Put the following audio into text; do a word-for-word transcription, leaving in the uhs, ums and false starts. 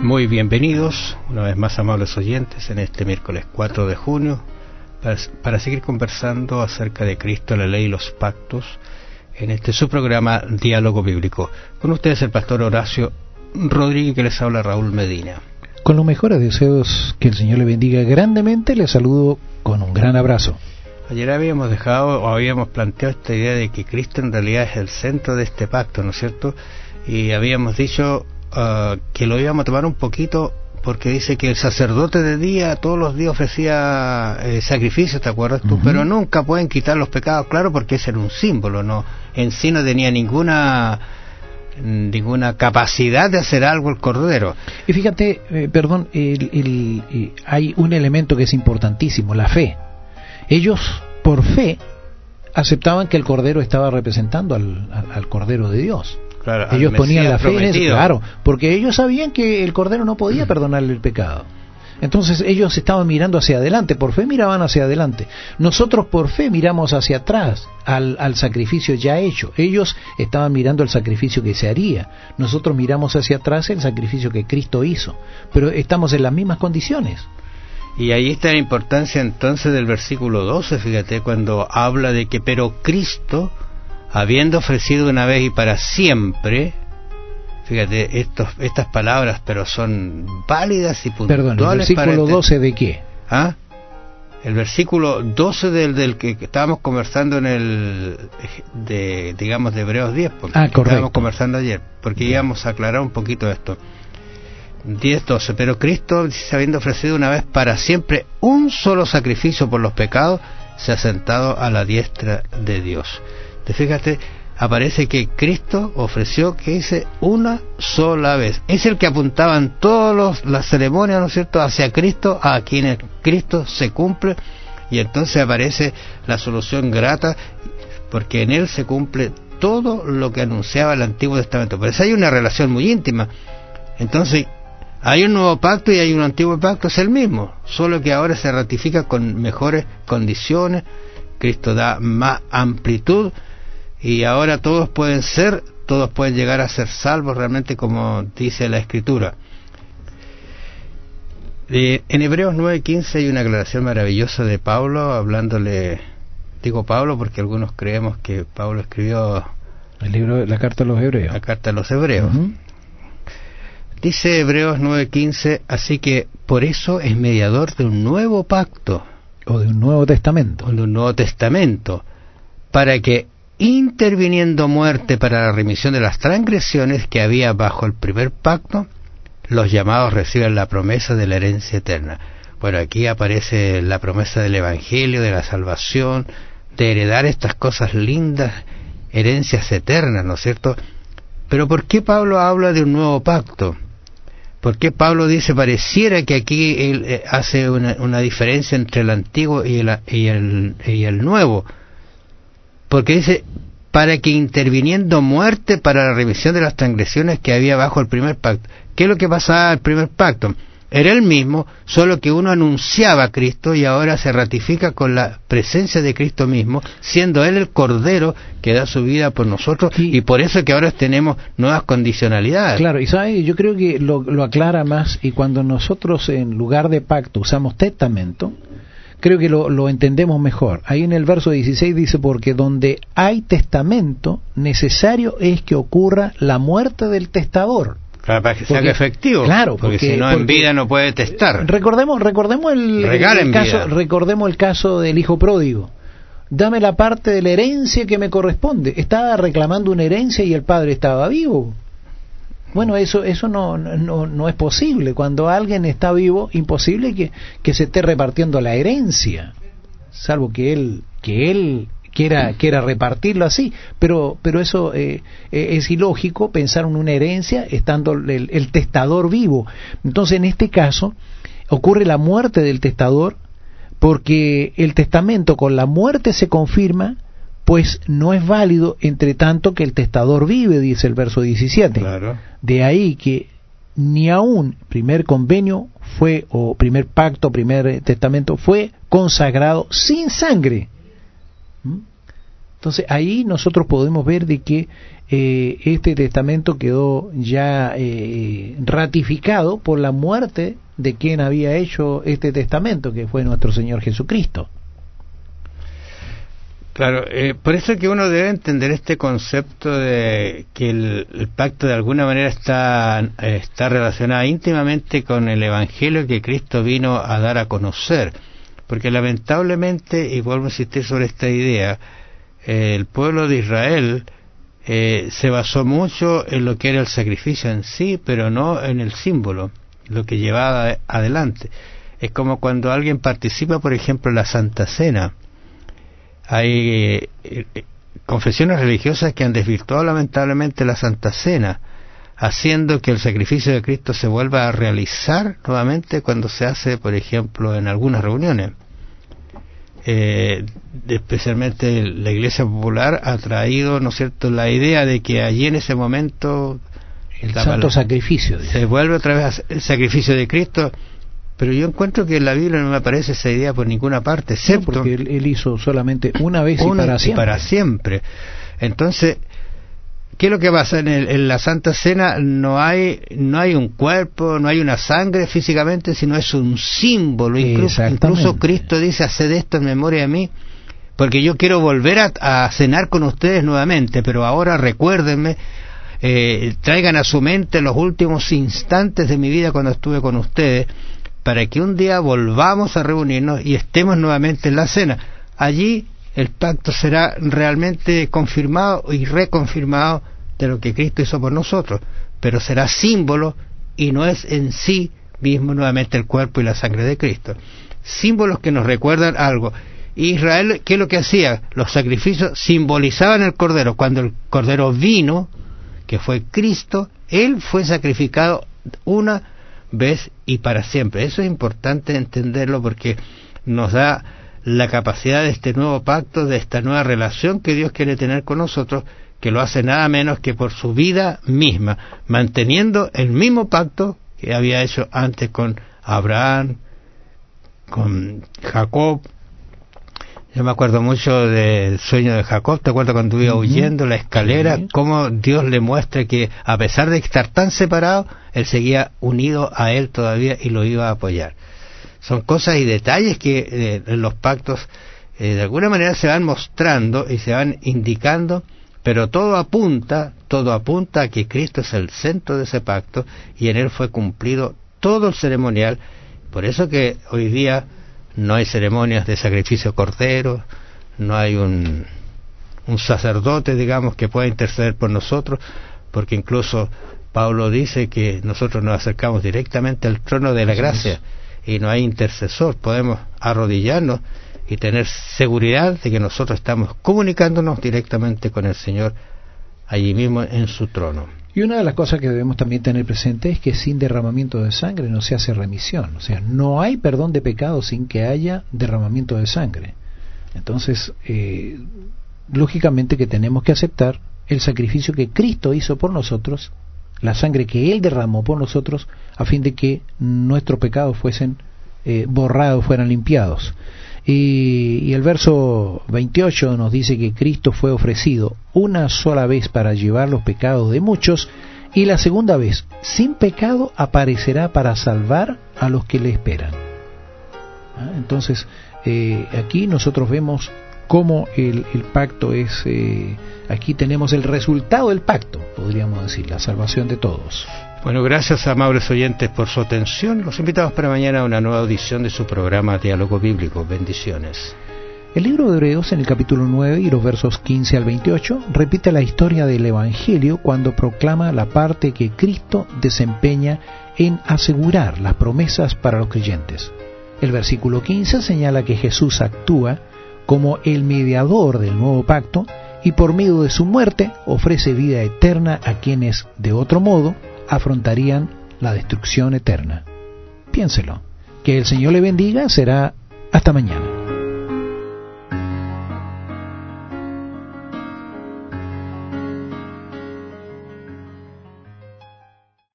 Muy bienvenidos, una vez más, amables oyentes, en este miércoles cuatro de junio, para, para seguir conversando acerca de Cristo, la ley y los pactos, en este su programa Diálogo Bíblico. Con ustedes el pastor Horacio Rodríguez, que les habla Raúl Medina. Con los mejores deseos, que el Señor le bendiga grandemente, les saludo con un gran abrazo. Ayer habíamos dejado, o habíamos planteado esta idea de que Cristo en realidad es el centro de este pacto, ¿no es cierto? Y habíamos dicho uh, que lo íbamos a tomar un poquito, porque dice que el sacerdote de día todos los días ofrecía eh, sacrificios, ¿te acuerdas tú? Uh-huh. Pero nunca pueden quitar los pecados, claro, porque ese era un símbolo, no, en sí no tenía ninguna ninguna capacidad de hacer algo el cordero. Y fíjate, eh, perdón, el, el, el, hay un elemento que es importantísimo, la fe. Ellos, por fe, aceptaban que el cordero estaba representando al, al, al cordero de Dios. Claro, ellos ponían la fe prometido. en eso, claro, porque ellos sabían que el cordero no podía perdonarle el pecado. Entonces ellos estaban mirando hacia adelante, por fe miraban hacia adelante. Nosotros por fe miramos hacia atrás al, al sacrificio ya hecho. Ellos estaban mirando el sacrificio que se haría. Nosotros miramos hacia atrás el sacrificio que Cristo hizo. Pero estamos en las mismas condiciones. Y ahí está la importancia entonces del versículo doce, fíjate, cuando habla de que, pero Cristo, habiendo ofrecido una vez y para siempre, fíjate, estos, estas palabras, pero son válidas y puntuales. Perdón, ¿el versículo doce de qué? ¿Ah? El versículo doce del, del que estábamos conversando en el, de, digamos, de Hebreos diez, porque ah, correcto. Estábamos conversando ayer, porque Bien. íbamos a aclarar un poquito esto. diez doce, pero Cristo, habiendo ofrecido una vez para siempre un solo sacrificio por los pecados, se ha sentado a la diestra de Dios. Te fíjate, aparece que Cristo ofreció, que dice, una sola vez. Es el que apuntaban todas las ceremonias, ¿no es cierto?, hacia Cristo, a quienes Cristo se cumple, y entonces aparece la solución grata, porque en Él se cumple todo lo que anunciaba el Antiguo Testamento. Por eso hay una relación muy íntima. Entonces, hay un nuevo pacto y hay un antiguo pacto, es el mismo, solo que ahora se ratifica con mejores condiciones. Cristo da más amplitud y ahora todos pueden ser, todos pueden llegar a ser salvos realmente, como dice la Escritura. Eh, en Hebreos nueve quince hay una aclaración maravillosa de Pablo, hablándole, digo Pablo porque algunos creemos que Pablo escribió el libro, la carta a los Hebreos. La carta a los Hebreos. Uh-huh. Dice Hebreos nueve quince, así que por eso es mediador de un nuevo pacto. O de un nuevo testamento. O de un nuevo testamento, para que, interviniendo muerte para la remisión de las transgresiones que había bajo el primer pacto, los llamados reciban la promesa de la herencia eterna. Bueno, aquí aparece la promesa del Evangelio, de la salvación, de heredar estas cosas lindas, herencias eternas, ¿no es cierto? Pero ¿por qué Pablo habla de un nuevo pacto? ¿Por qué Pablo dice, pareciera que aquí él eh, hace una, una diferencia entre el antiguo y el, y, el, y el nuevo? Porque dice, para que interviniendo muerte para la remisión de las transgresiones que había bajo el primer pacto. ¿Qué es lo que pasaba al primer pacto? Era el mismo, solo que uno anunciaba a Cristo y ahora se ratifica con la presencia de Cristo mismo, siendo Él el Cordero que da su vida por nosotros, y, y por eso que ahora tenemos nuevas condicionalidades. Claro, y ¿sabe? Yo creo que lo, lo aclara más, y cuando nosotros en lugar de pacto usamos testamento, creo que lo, lo entendemos mejor. Ahí en el verso dieciséis dice, porque donde hay testamento, necesario es que ocurra la muerte del testador. Claro, para que sea efectivo. Claro, porque, porque si no en vida no puede testar. Recordemos, recordemos el, el caso, recordemos el caso del hijo pródigo. Dame la parte de la herencia que me corresponde. Estaba reclamando una herencia y el padre estaba vivo. Bueno, eso eso no no no es posible. Cuando alguien está vivo, imposible que, que se esté repartiendo la herencia, salvo que él que él quiera quiera repartirlo así, pero pero eso eh, es ilógico pensar en una herencia estando el, el testador vivo. Entonces, en este caso ocurre la muerte del testador, porque el testamento con la muerte se confirma, pues no es válido entre tanto que el testador vive, dice el verso diecisiete. Claro. De ahí que ni aún primer convenio fue, o primer pacto, primer testamento fue consagrado sin sangre. ¿Mm? Entonces ahí nosotros podemos ver de que eh, este testamento quedó ya eh, ratificado por la muerte de quien había hecho este testamento, que fue nuestro Señor Jesucristo. Claro, eh, por eso es que uno debe entender este concepto de que el, el pacto de alguna manera está, está relacionado íntimamente con el Evangelio que Cristo vino a dar a conocer, porque lamentablemente, y vuelvo a insistir sobre esta idea, eh, el pueblo de Israel eh, se basó mucho en lo que era el sacrificio en sí, pero no en el símbolo, lo que llevaba adelante. Es como cuando alguien participa, por ejemplo, en la Santa Cena. Hay eh, confesiones religiosas que han desvirtuado lamentablemente la Santa Cena, haciendo que el sacrificio de Cristo se vuelva a realizar nuevamente cuando se hace, por ejemplo, en algunas reuniones. Eh, especialmente la Iglesia Popular ha traído, ¿no es cierto?, la idea de que allí en ese momento el santo la, sacrificio dice. Se vuelve otra vez el sacrificio de Cristo. Pero yo encuentro que en la Biblia no me aparece esa idea por ninguna parte, excepto... No, porque él, él hizo solamente una vez una y para siempre. Y para siempre. Entonces, ¿qué es lo que pasa? En, el, en la Santa Cena no hay no hay un cuerpo, no hay una sangre físicamente, sino es un símbolo. Incluso, incluso Cristo dice, haced esto en memoria de mí, porque yo quiero volver a, a cenar con ustedes nuevamente, pero ahora recuérdenme, eh, traigan a su mente los últimos instantes de mi vida cuando estuve con ustedes, para que un día volvamos a reunirnos y estemos nuevamente en la cena. Allí el pacto será realmente confirmado y reconfirmado de lo que Cristo hizo por nosotros, pero será símbolo y no es en sí mismo nuevamente el cuerpo y la sangre de Cristo. Símbolos que nos recuerdan algo. Israel, ¿qué es lo que hacía? Los sacrificios simbolizaban el Cordero. Cuando el Cordero vino, que fue Cristo, Él fue sacrificado una vez y para siempre. Eso es importante entenderlo porque nos da la capacidad de este nuevo pacto, de esta nueva relación que Dios quiere tener con nosotros, que lo hace nada menos que por su vida misma, manteniendo el mismo pacto que había hecho antes con Abraham, con Jacob. Yo me acuerdo mucho del sueño de Jacob. ¿Te acuerdas cuando iba huyendo la escalera? Sí. Cómo Dios le muestra que a pesar de estar tan separado, él seguía unido a él todavía y lo iba a apoyar. Son cosas y detalles que eh, en los pactos eh, de alguna manera se van mostrando y se van indicando, pero todo apunta, todo apunta a que Cristo es el centro de ese pacto y en él fue cumplido todo el ceremonial. Por eso que hoy día no hay ceremonias de sacrificio cordero, no hay un, un sacerdote, digamos, que pueda interceder por nosotros, porque incluso Pablo dice que nosotros nos acercamos directamente al trono de la gracia y no hay intercesor. Podemos arrodillarnos y tener seguridad de que nosotros estamos comunicándonos directamente con el Señor allí mismo en su trono. Y una de las cosas que debemos también tener presente es que sin derramamiento de sangre no se hace remisión. O sea, no hay perdón de pecados sin que haya derramamiento de sangre. Entonces, eh, lógicamente que tenemos que aceptar el sacrificio que Cristo hizo por nosotros, la sangre que Él derramó por nosotros, a fin de que nuestros pecados fuesen eh, borrados, fueran limpiados. Y, y el verso veintiocho nos dice que Cristo fue ofrecido una sola vez para llevar los pecados de muchos, y la segunda vez, sin pecado, aparecerá para salvar a los que le esperan. ¿Ah? Entonces, eh, aquí nosotros vemos cómo el, el pacto es, eh, aquí tenemos el resultado del pacto, podríamos decir, la salvación de todos. Bueno, gracias, amables oyentes, por su atención. Los invitamos para mañana a una nueva audición de su programa Diálogo Bíblico. Bendiciones. El libro de Hebreos, en el capítulo nueve y los versos quince al veintiocho, repite la historia del Evangelio cuando proclama la parte que Cristo desempeña en asegurar las promesas para los creyentes. El versículo quince señala que Jesús actúa como el mediador del nuevo pacto y por medio de su muerte ofrece vida eterna a quienes, de otro modo, afrontarían la destrucción eterna. Piénselo. Que el Señor le bendiga. Será hasta mañana.